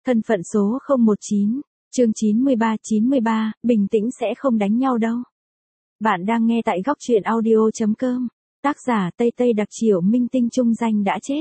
Thân phận số 019, chương 93, bình tĩnh sẽ không đánh nhau đâu. Bạn đang nghe tại góc truyện audio.com, tác giả Tây Tây Đặc Triệu Minh Tinh. Trung Danh đã chết.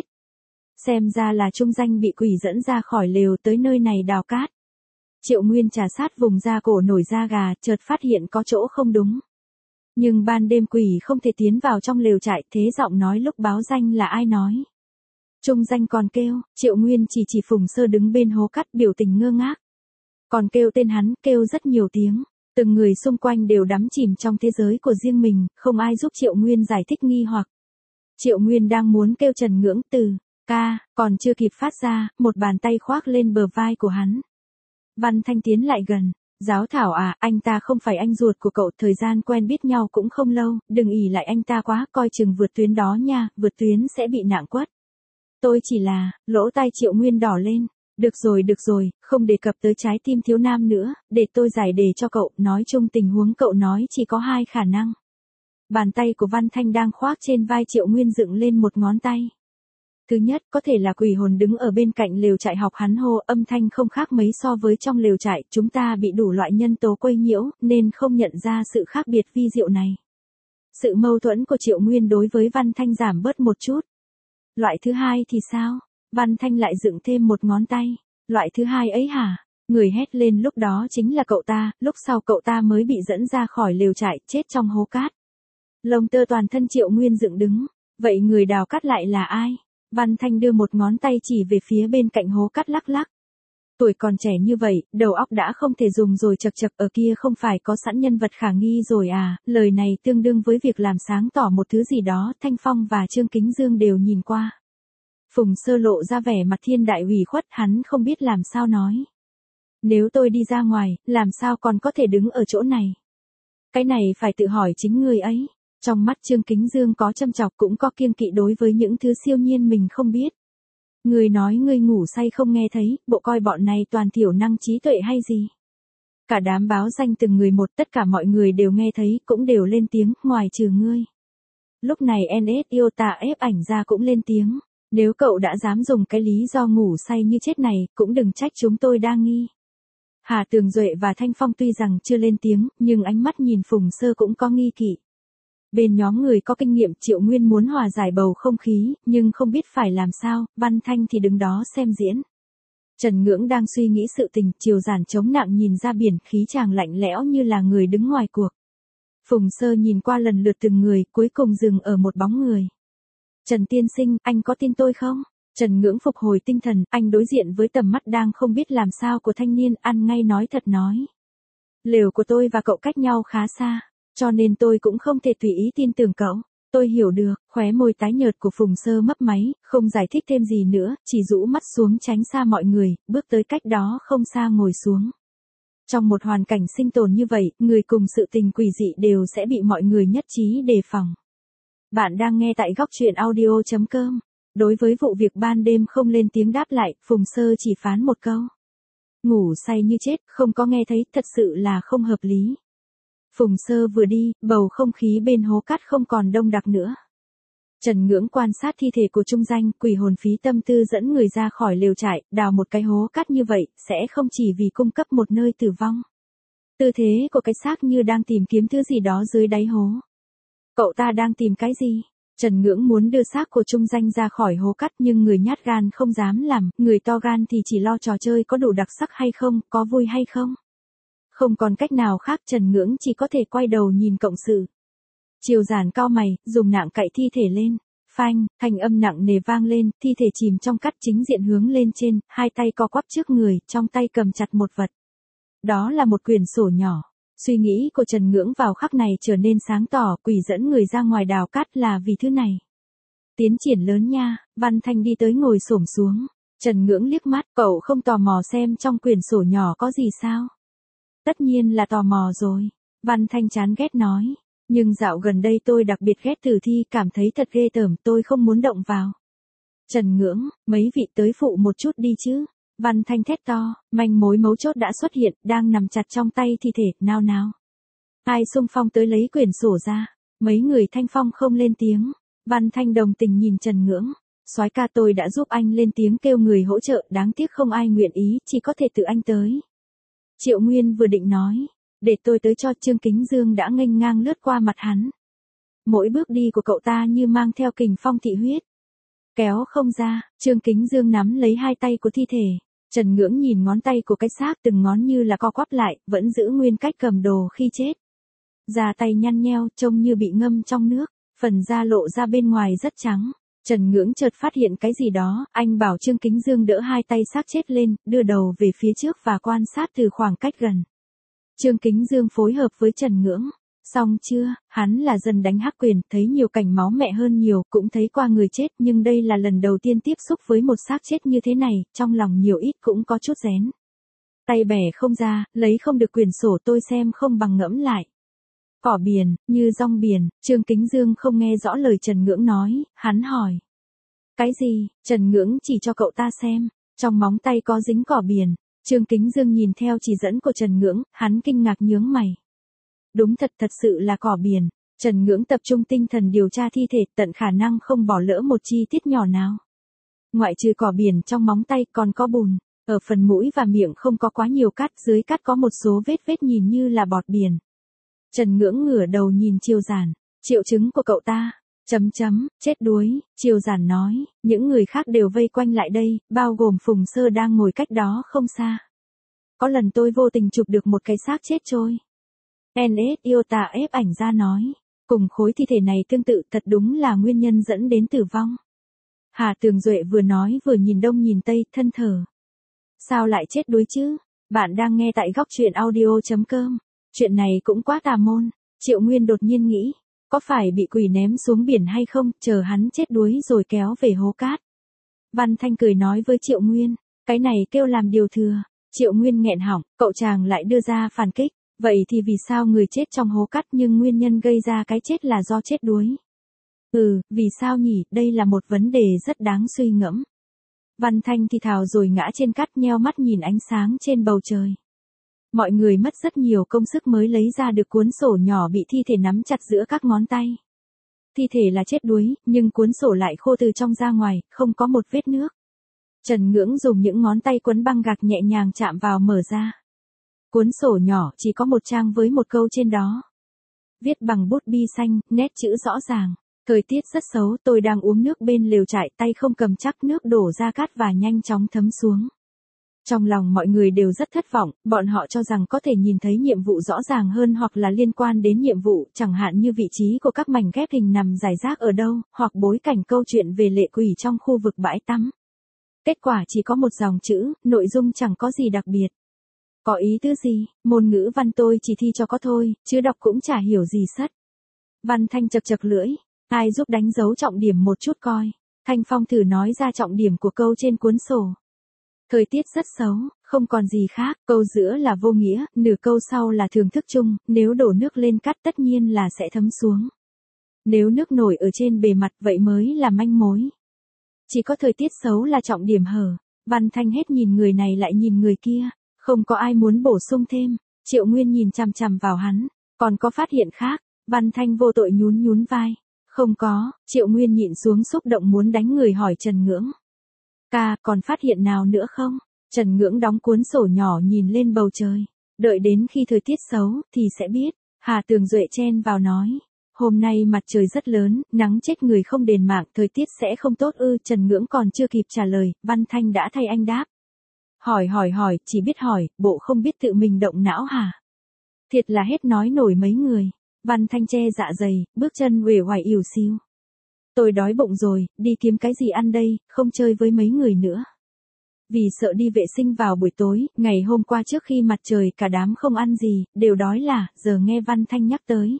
Xem ra là Trung Danh bị quỷ dẫn ra khỏi lều tới nơi này đào cát. Triệu Nguyên trà sát vùng da cổ nổi da gà, chợt phát hiện có chỗ không đúng. Nhưng ban đêm quỷ không thể tiến vào trong lều trại, thế giọng nói lúc báo danh là ai nói. Trung Danh còn kêu, Triệu Nguyên chỉ Phùng Sơ đứng bên hố cát biểu tình ngơ ngác. Còn kêu tên hắn, kêu rất nhiều tiếng, từng người xung quanh đều đắm chìm trong thế giới của riêng mình, không ai giúp Triệu Nguyên giải thích nghi hoặc. Triệu Nguyên đang muốn kêu Trần Ngưỡng từ, ca, còn chưa kịp phát ra, một bàn tay khoác lên bờ vai của hắn. Văn Thanh tiến lại gần, giáo thảo à, anh ta không phải anh ruột của cậu, thời gian quen biết nhau cũng không lâu, đừng ỷ lại anh ta quá, coi chừng vượt tuyến đó nha, vượt tuyến sẽ bị nặng quất. Tôi chỉ là, lỗ tai Triệu Nguyên đỏ lên. Được rồi, không đề cập tới trái tim thiếu nam nữa, để tôi giải đề cho cậu, nói chung tình huống cậu nói chỉ có hai khả năng. Bàn tay của Văn Thanh đang khoác trên vai Triệu Nguyên dựng lên một ngón tay. Thứ nhất, có thể là quỷ hồn đứng ở bên cạnh lều trại học hắn hô, âm thanh không khác mấy so với trong lều trại, chúng ta bị đủ loại nhân tố quấy nhiễu, nên không nhận ra sự khác biệt vi diệu này. Sự mâu thuẫn của Triệu Nguyên đối với Văn Thanh giảm bớt một chút. Loại thứ hai thì sao? Văn Thanh lại dựng thêm một ngón tay. Loại thứ hai ấy hả? Người hét lên lúc đó chính là cậu ta, lúc sau cậu ta mới bị dẫn ra khỏi lều trại, chết trong hố cát. Lông tơ toàn thân Triệu Nguyên dựng đứng. Vậy người đào cát lại là ai? Văn Thanh đưa một ngón tay chỉ về phía bên cạnh hố cát lắc lắc. Tuổi còn trẻ như vậy, đầu óc đã không thể dùng rồi, chật ở kia không phải có sẵn nhân vật khả nghi rồi à? Lời này tương đương với việc làm sáng tỏ một thứ gì đó. Thanh Phong và Trương Kính Dương đều nhìn qua. Phùng Sơ lộ ra vẻ mặt thiên đại ủy khuất, hắn không biết làm sao nói. Nếu tôi đi ra ngoài, làm sao còn có thể đứng ở chỗ này? Cái này phải tự hỏi chính người ấy. Trong mắt Trương Kính Dương có châm chọc cũng có kiêng kỵ đối với những thứ siêu nhiên mình không biết. Người nói người ngủ say không nghe thấy, bộ coi bọn này toàn thiểu năng trí tuệ hay gì? Cả đám báo danh từng người một, tất cả mọi người đều nghe thấy, cũng đều lên tiếng, ngoài trừ ngươi. Lúc này NS Iota ép ảnh ra cũng lên tiếng. Nếu cậu đã dám dùng cái lý do ngủ say như chết này, cũng đừng trách chúng tôi đa nghi. Hà Tường Duệ và Thanh Phong tuy rằng chưa lên tiếng, nhưng ánh mắt nhìn Phùng Sơ cũng có nghi kỵ. Bên nhóm người có kinh nghiệm, Triệu Nguyên muốn hòa giải bầu không khí, nhưng không biết phải làm sao, Văn Thanh thì đứng đó xem diễn. Trần Ngưỡng đang suy nghĩ sự tình, chiều giản chống nặng nhìn ra biển, khí chàng lạnh lẽo như là người đứng ngoài cuộc. Phùng Sơ nhìn qua lần lượt từng người, cuối cùng dừng ở một bóng người. Trần tiên sinh, anh có tin tôi không? Trần Ngưỡng phục hồi tinh thần, anh đối diện với tầm mắt đang không biết làm sao của thanh niên, ăn ngay nói thật nói. Lều của tôi và cậu cách nhau khá xa, cho nên tôi cũng không thể tùy ý tin tưởng cậu. Tôi hiểu được, khóe môi tái nhợt của Phùng Sơ mấp máy, không giải thích thêm gì nữa, chỉ rũ mắt xuống tránh xa mọi người, bước tới cách đó không xa ngồi xuống. Trong một hoàn cảnh sinh tồn như vậy, người cùng sự tình quỷ dị đều sẽ bị mọi người nhất trí đề phòng. Bạn đang nghe tại góc truyện audio.com. Đối với vụ việc ban đêm không lên tiếng đáp lại, Phùng Sơ chỉ phán một câu. Ngủ say như chết, không có nghe thấy, thật sự là không hợp lý. Phùng Sơ vừa đi, bầu không khí bên hố cát không còn đông đặc nữa. Trần Ngưỡng quan sát thi thể của Trung Danh, quỷ hồn phí tâm tư dẫn người ra khỏi lều trại, đào một cái hố cát như vậy, sẽ không chỉ vì cung cấp một nơi tử vong. Tư thế của cái xác như đang tìm kiếm thứ gì đó dưới đáy hố. Cậu ta đang tìm cái gì? Trần Ngưỡng muốn đưa xác của Trung Danh ra khỏi hố cát nhưng người nhát gan không dám làm, người to gan thì chỉ lo trò chơi có đủ đặc sắc hay không, có vui hay không. Không còn cách nào khác, Trần Ngưỡng chỉ có thể quay đầu nhìn cộng sự. Triều Giản cau mày, dùng nạng cạy thi thể lên. Phanh, thanh âm nặng nề vang lên, thi thể chìm trong cát, chính diện hướng lên trên, hai tay co quắp trước người, trong tay cầm chặt một vật. Đó là một quyển sổ nhỏ. Suy nghĩ của Trần Ngưỡng vào khắc này trở nên sáng tỏ, quỷ dẫn người ra ngoài đào cát là vì thứ này. Tiến triển lớn nha, Văn Thanh đi tới ngồi xổm xuống. Trần Ngưỡng liếc mắt, cậu không tò mò xem trong quyển sổ nhỏ có gì sao? Tất nhiên là tò mò rồi. Văn Thanh chán ghét nói. Nhưng dạo gần đây tôi đặc biệt ghét tử thi, cảm thấy thật ghê tởm, tôi không muốn động vào. Trần Ngưỡng, mấy vị tới phụ một chút đi chứ. Văn Thanh thét to, manh mối mấu chốt đã xuất hiện, đang nằm chặt trong tay thi thể, nào. Ai xung phong tới lấy quyển sổ ra. Mấy người Thanh Phong không lên tiếng. Văn Thanh đồng tình nhìn Trần Ngưỡng. Soái ca, tôi đã giúp anh lên tiếng kêu người hỗ trợ, đáng tiếc không ai nguyện ý, chỉ có thể tự anh tới. Triệu Nguyên vừa định nói, để tôi tới cho, Trương Kính Dương đã nghênh ngang lướt qua mặt hắn. Mỗi bước đi của cậu ta như mang theo kình phong thị huyết. Kéo không ra, Trương Kính Dương nắm lấy hai tay của thi thể. Trần Ngưỡng nhìn ngón tay của cái xác, từng ngón như là co quắp lại, vẫn giữ nguyên cách cầm đồ khi chết. Da tay nhăn nheo, trông như bị ngâm trong nước, phần da lộ ra bên ngoài rất trắng. Trần Ngưỡng chợt phát hiện cái gì đó, anh bảo Trương Kính Dương đỡ hai tay xác chết lên, đưa đầu về phía trước và quan sát từ khoảng cách gần. Trương Kính Dương phối hợp với Trần Ngưỡng. Xong chưa, hắn là dân đánh hắc quyền, thấy nhiều cảnh máu mẹ hơn nhiều, cũng thấy qua người chết, nhưng đây là lần đầu tiên tiếp xúc với một xác chết như thế này, trong lòng nhiều ít cũng có chút rén. Tay bẻ không ra, lấy không được quyển sổ, tôi xem không bằng ngẫm lại. Cỏ biển, như rong biển, Trương Kính Dương không nghe rõ lời Trần Ngưỡng nói, hắn hỏi. Cái gì? Trần Ngưỡng chỉ cho cậu ta xem, trong móng tay có dính cỏ biển. Trương Kính Dương nhìn theo chỉ dẫn của Trần Ngưỡng, hắn kinh ngạc nhướng mày. Đúng thật sự là cỏ biển. Trần Ngưỡng tập trung tinh thần điều tra thi thể, tận khả năng không bỏ lỡ một chi tiết nhỏ nào. Ngoại trừ cỏ biển trong móng tay còn có bùn, ở phần mũi và miệng không có quá nhiều cát, dưới cát có một số vết nhìn như là bọt biển. Trần Ngưỡng ngửa đầu nhìn Triều Giản, triệu chứng của cậu ta, chết đuối, Triều Giản nói, những người khác đều vây quanh lại đây, bao gồm Phùng Sơ đang ngồi cách đó không xa. Có lần tôi vô tình chụp được một cái xác chết trôi. NS Iota ép ảnh ra nói, cùng khối thi thể này tương tự, thật đúng là nguyên nhân dẫn đến tử vong. Hà Tường Duệ vừa nói vừa nhìn đông nhìn tây, thân thờ. Sao lại chết đuối chứ? Bạn đang nghe tại góc truyện audio.com. Chuyện này cũng quá tà môn. Triệu Nguyên đột nhiên nghĩ, có phải bị quỷ ném xuống biển hay không, chờ hắn chết đuối rồi kéo về hố cát. Văn Thanh cười nói với Triệu Nguyên, cái này kêu làm điều thừa. Triệu Nguyên nghẹn họng, cậu chàng lại đưa ra phản kích. Vậy thì vì sao người chết trong hố cát nhưng nguyên nhân gây ra cái chết là do chết đuối? Vì sao nhỉ, đây là một vấn đề rất đáng suy ngẫm. Văn Thanh thì thào rồi ngã trên cát, nheo mắt nhìn ánh sáng trên bầu trời. Mọi người mất rất nhiều công sức mới lấy ra được cuốn sổ nhỏ bị thi thể nắm chặt giữa các ngón tay. Thi thể là chết đuối, nhưng cuốn sổ lại khô từ trong ra ngoài, không có một vết nước. Trần Ngưỡng dùng những ngón tay quấn băng gạc nhẹ nhàng chạm vào mở ra. Cuốn sổ nhỏ chỉ có một trang với một câu trên đó. Viết bằng bút bi xanh, nét chữ rõ ràng. Thời tiết rất xấu, tôi đang uống nước bên lều trại, tay không cầm chắc, nước đổ ra cát và nhanh chóng thấm xuống. Trong lòng mọi người đều rất thất vọng, bọn họ cho rằng có thể nhìn thấy nhiệm vụ rõ ràng hơn hoặc là liên quan đến nhiệm vụ, chẳng hạn như vị trí của các mảnh ghép hình nằm rải rác ở đâu, hoặc bối cảnh câu chuyện về lệ quỷ trong khu vực bãi tắm. Kết quả chỉ có một dòng chữ, nội dung chẳng có gì đặc biệt. Có ý tứ gì, môn ngữ văn tôi chỉ thi cho có thôi, chứ đọc cũng chả hiểu gì sất. Văn Thanh chật lưỡi, ai giúp đánh dấu trọng điểm một chút coi. Thanh Phong thử nói ra trọng điểm của câu trên cuốn sổ. Thời tiết rất xấu, không còn gì khác, câu giữa là vô nghĩa, nửa câu sau là thưởng thức chung, nếu đổ nước lên cát tất nhiên là sẽ thấm xuống. Nếu nước nổi ở trên bề mặt vậy mới là manh mối. Chỉ có thời tiết xấu là trọng điểm hở. Văn Thanh hết nhìn người này lại nhìn người kia, không có ai muốn bổ sung thêm. Triệu Nguyên nhìn chằm chằm vào hắn, còn có phát hiện khác? Văn Thanh vô tội nhún vai. Không có, Triệu Nguyên nhịn xuống xúc động muốn đánh người hỏi Trần Ngưỡng. Ca, còn phát hiện nào nữa không? Trần Ngưỡng đóng cuốn sổ nhỏ nhìn lên bầu trời. Đợi đến khi thời tiết xấu, thì sẽ biết. Hà Tường Duệ chen vào nói. Hôm nay mặt trời rất lớn, nắng chết người không đền mạng, thời tiết sẽ không tốt ư? Trần Ngưỡng còn chưa kịp trả lời, Văn Thanh đã thay anh đáp. Hỏi, chỉ biết hỏi, bộ không biết tự mình động não hả? Thiệt là hết nói nổi mấy người. Văn Thanh che dạ dày, bước chân uể oải ỉu xìu. Tôi đói bụng rồi, đi kiếm cái gì ăn đây, không chơi với mấy người nữa. Vì sợ đi vệ sinh vào buổi tối, ngày hôm qua trước khi mặt trời cả đám không ăn gì, đều đói là, giờ nghe Văn Thanh nhắc tới.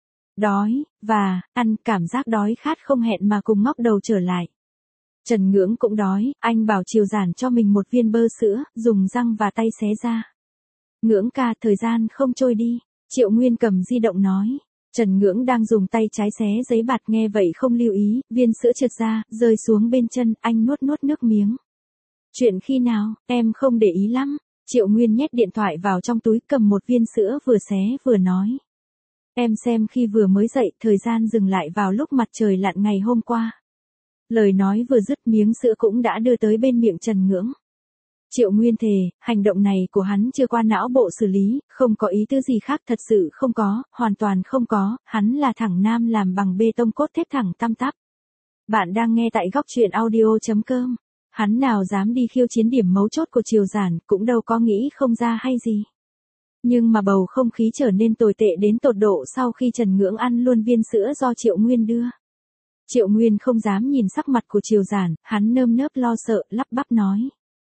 Đói, và, ăn, cảm giác đói khát không hẹn mà cùng ngóc đầu trở lại. Trần Ngưỡng cũng đói, anh bảo Triều Giản cho mình một viên bơ sữa, dùng răng và tay xé ra. Ngưỡng ca, thời gian không trôi đi. Triệu Nguyên cầm di động nói. Trần Ngưỡng đang dùng tay trái xé giấy bạt, nghe vậy không lưu ý, viên sữa trượt ra, rơi xuống bên chân, anh nuốt nước miếng. Chuyện khi nào, em không để ý lắm. Triệu Nguyên nhét điện thoại vào trong túi, cầm một viên sữa vừa xé vừa nói. Em xem khi vừa mới dậy, thời gian dừng lại vào lúc mặt trời lặn ngày hôm qua. Lời nói vừa dứt miếng sữa cũng đã đưa tới bên miệng Trần Ngưỡng. Triệu Nguyên thề, hành động này của hắn chưa qua não bộ xử lý, không có ý tứ gì khác, thật sự không có, hoàn toàn không có, hắn là thẳng nam làm bằng bê tông cốt thép thẳng tăm tắp. Bạn đang nghe tại góc truyện audio.com. Hắn nào dám đi khiêu chiến điểm mấu chốt của Triều Giản, cũng đâu có nghĩ không ra hay gì. Nhưng mà bầu không khí trở nên tồi tệ đến tột độ sau khi Trần Ngưỡng ăn luôn viên sữa do Triệu Nguyên đưa. Triệu Nguyên không dám nhìn sắc mặt của Triều Giản, hắn nơm nớp lo sợ, lắp bắp nói.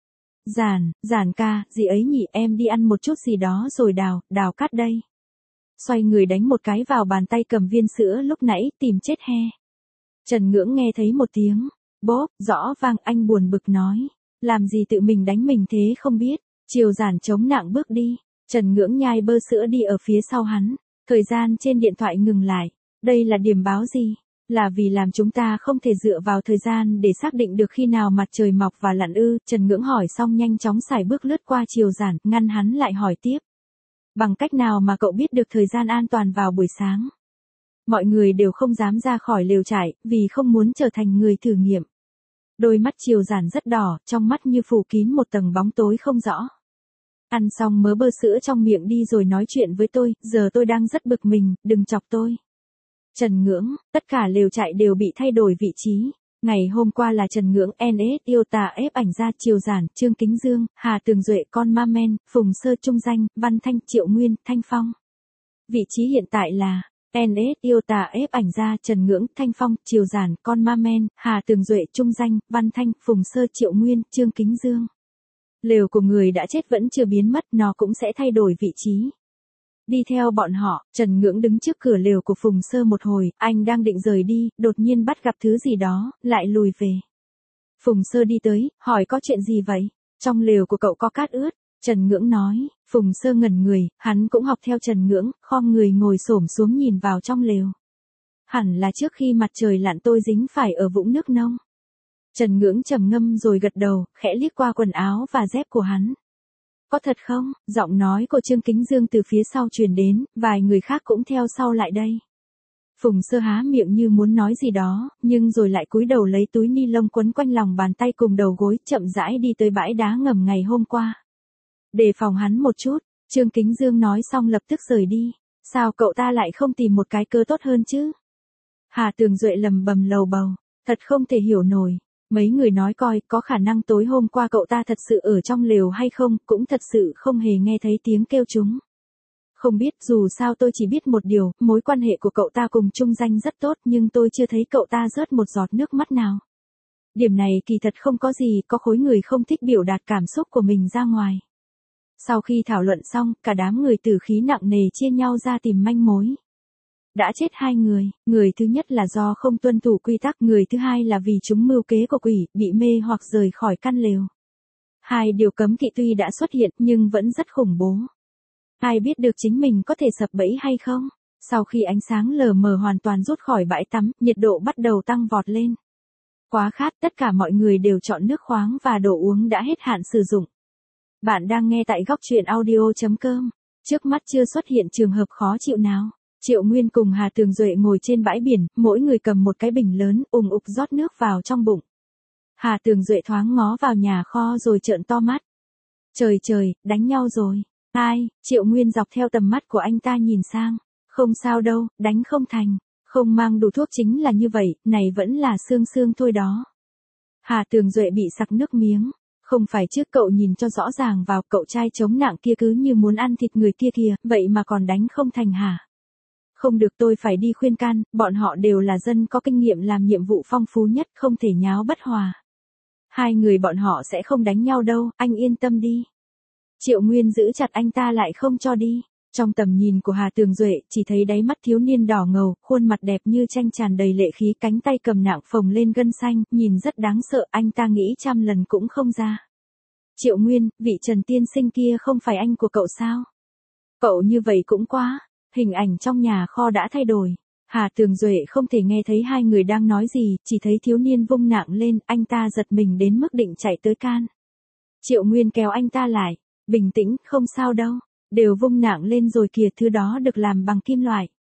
Giản ca, gì ấy nhỉ, em đi ăn một chút gì đó rồi đào cát đây. Xoay người đánh một cái vào bàn tay cầm viên sữa lúc nãy, tìm chết he. Trần Ngưỡng nghe thấy một tiếng, bốp, rõ vang, anh buồn bực nói. Làm gì tự mình đánh mình thế không biết. Triều Giản chống nặng bước đi. Trần Ngưỡng nhai bơ sữa đi ở phía sau hắn. Thời gian trên điện thoại ngừng lại. Đây là điểm báo gì? Là vì làm chúng ta không thể dựa vào thời gian để xác định được khi nào mặt trời mọc và lặn ư? Trần Ngưỡng hỏi xong nhanh chóng sải bước lướt qua Triều Giản, ngăn hắn lại hỏi tiếp. Bằng cách nào mà cậu biết được thời gian an toàn vào buổi sáng? Mọi người đều không dám ra khỏi lều trại, vì không muốn trở thành người thử nghiệm. Đôi mắt Triều Giản rất đỏ, trong mắt như phủ kín một tầng bóng tối không rõ. Ăn xong mớ bơ sữa trong miệng đi rồi nói chuyện với tôi, giờ tôi đang rất bực mình, đừng chọc tôi. Trần Ngưỡng, tất cả lều trại đều bị thay đổi vị trí. Ngày hôm qua là Trần Ngưỡng, NS, Yêu Tà ép ảnh ra, Triều Giản, Trương Kính Dương, Hà Tường Duệ, Con Ma Men, Phùng Sơ, Trung Danh, Văn Thanh, Triệu Nguyên, Thanh Phong. Vị trí hiện tại là NS, Yêu Tà ép ảnh ra, Trần Ngưỡng, Thanh Phong, Triều Giản, Con Ma Men, Hà Tường Duệ, Trung Danh, Văn Thanh, Phùng Sơ, Triệu Nguyên, Trương Kính Dương. Lều của người đã chết vẫn chưa biến mất, nó cũng sẽ thay đổi vị trí. Đi theo bọn họ, Trần Ngưỡng đứng trước cửa lều của Phùng Sơ một hồi, anh đang định rời đi, đột nhiên bắt gặp thứ gì đó, lại lùi về. Phùng Sơ đi tới, hỏi có chuyện gì vậy? Trong lều của cậu có cát ướt. Trần Ngưỡng nói. Phùng Sơ ngẩn người, hắn cũng học theo Trần Ngưỡng, khom người ngồi xổm xuống nhìn vào trong lều. Hẳn là trước khi mặt trời lặn tôi dính phải ở vũng nước nông. Trần Ngưỡng trầm ngâm rồi gật đầu, khẽ liếc qua quần áo và dép của hắn. Có thật không? Giọng nói của Trương Kính Dương từ phía sau truyền đến, vài người khác cũng theo sau lại đây. Phùng Sơ há miệng như muốn nói gì đó, nhưng rồi lại cúi đầu lấy túi ni lông quấn quanh lòng bàn tay cùng đầu gối, chậm rãi đi tới bãi đá ngầm ngày hôm qua. Đề phòng hắn một chút, Trương Kính Dương nói xong lập tức rời đi. Sao cậu ta lại không tìm một cái cớ tốt hơn chứ? Hà Tường Duệ lầm bầm lầu bầu, thật không thể hiểu nổi. Mấy người nói coi, có khả năng tối hôm qua cậu ta thật sự ở trong lều hay không, cũng thật sự không hề nghe thấy tiếng kêu chúng. Không biết, dù sao tôi chỉ biết một điều, mối quan hệ của cậu ta cùng Trung Danh rất tốt, nhưng tôi chưa thấy cậu ta rớt một giọt nước mắt nào. Điểm này kỳ thật không có gì, có khối người không thích biểu đạt cảm xúc của mình ra ngoài. Sau khi thảo luận xong, cả đám người tử khí nặng nề chia nhau ra tìm manh mối. Đã chết 2 người thứ nhất là do không tuân thủ quy tắc, người thứ hai là vì chúng mưu kế của quỷ, bị mê hoặc rời khỏi căn lều. 2 điều cấm kỵ tuy đã xuất hiện nhưng vẫn rất khủng bố. Ai biết được chính mình có thể sập bẫy hay không? Sau khi ánh sáng lờ mờ hoàn toàn rút khỏi bãi tắm, nhiệt độ bắt đầu tăng vọt lên. Quá khát, tất cả mọi người đều chọn nước khoáng và đồ uống đã hết hạn sử dụng. Bạn đang nghe tại góc truyện audio.com. Trước mắt chưa xuất hiện trường hợp khó chịu nào. Triệu Nguyên cùng Hà Tường Duệ ngồi trên bãi biển, mỗi người cầm một cái bình lớn, ùng ục rót nước vào trong bụng. Hà Tường Duệ thoáng ngó vào nhà kho rồi trợn to mắt. Trời trời, đánh nhau rồi. Ai? Triệu Nguyên dọc theo tầm mắt của anh ta nhìn sang. Không sao đâu, đánh không thành. Không mang đủ thuốc chính là như vậy, này vẫn là xương thôi đó. Hà Tường Duệ bị sặc nước miếng. Không phải chứ, cậu nhìn cho rõ ràng vào, cậu trai chống nặng kia cứ như muốn ăn thịt người kia kìa, vậy mà còn đánh không thành hả? Không được, tôi phải đi khuyên can, bọn họ đều là dân có kinh nghiệm làm nhiệm vụ phong phú nhất, không thể nháo bất hòa. 2 người bọn họ sẽ không đánh nhau đâu, anh yên tâm đi. Triệu Nguyên giữ chặt anh ta lại không cho đi. Trong tầm nhìn của Hà Tường Duệ, chỉ thấy đáy mắt thiếu niên đỏ ngầu, khuôn mặt đẹp như tranh tràn đầy lệ khí, cánh tay cầm nạng phồng lên gân xanh, nhìn rất đáng sợ, anh ta nghĩ trăm lần cũng không ra. Triệu Nguyên, vị Trần tiên sinh kia không phải anh của cậu sao? Cậu như vậy cũng quá. Hình ảnh trong nhà kho đã thay đổi. Hà Tường Duệ không thể nghe thấy 2 người đang nói gì, chỉ thấy thiếu niên vung nạng lên, anh ta giật mình đến mức định chạy tới can. Triệu Nguyên kéo anh ta lại. Bình tĩnh, không sao đâu. Đều vung nạng lên rồi kìa, thứ đó được làm bằng kim loại.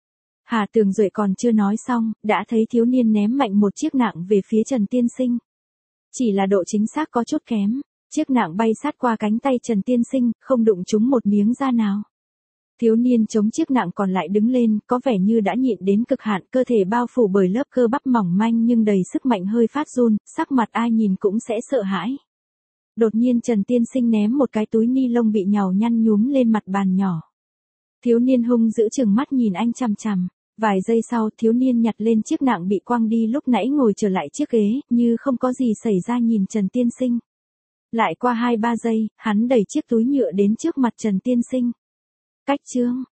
Hà Tường Duệ còn chưa nói xong, đã thấy thiếu niên ném mạnh một chiếc nạng về phía Trần Tiên Sinh. Chỉ là độ chính xác có chút kém, chiếc nạng bay sát qua cánh tay Trần Tiên Sinh, không đụng trúng một miếng da nào. Thiếu niên chống chiếc nạng còn lại đứng lên, có vẻ như đã nhịn đến cực hạn, cơ thể bao phủ bởi lớp cơ bắp mỏng manh nhưng đầy sức mạnh hơi phát run, sắc mặt ai nhìn cũng sẽ sợ hãi. Đột nhiên Trần Tiên Sinh ném một cái túi ni lông bị nhàu nhăn nhúm lên mặt bàn nhỏ. Thiếu niên hung dữ chừng mắt nhìn anh chằm chằm. Vài giây sau, thiếu niên nhặt lên chiếc nạng bị quăng đi lúc nãy ngồi trở lại chiếc ghế, như không có gì xảy ra nhìn Trần Tiên Sinh. Lại qua 2-3 giây, hắn đẩy chiếc túi nhựa đến trước mặt Trần Tiên Sinh. Cách chương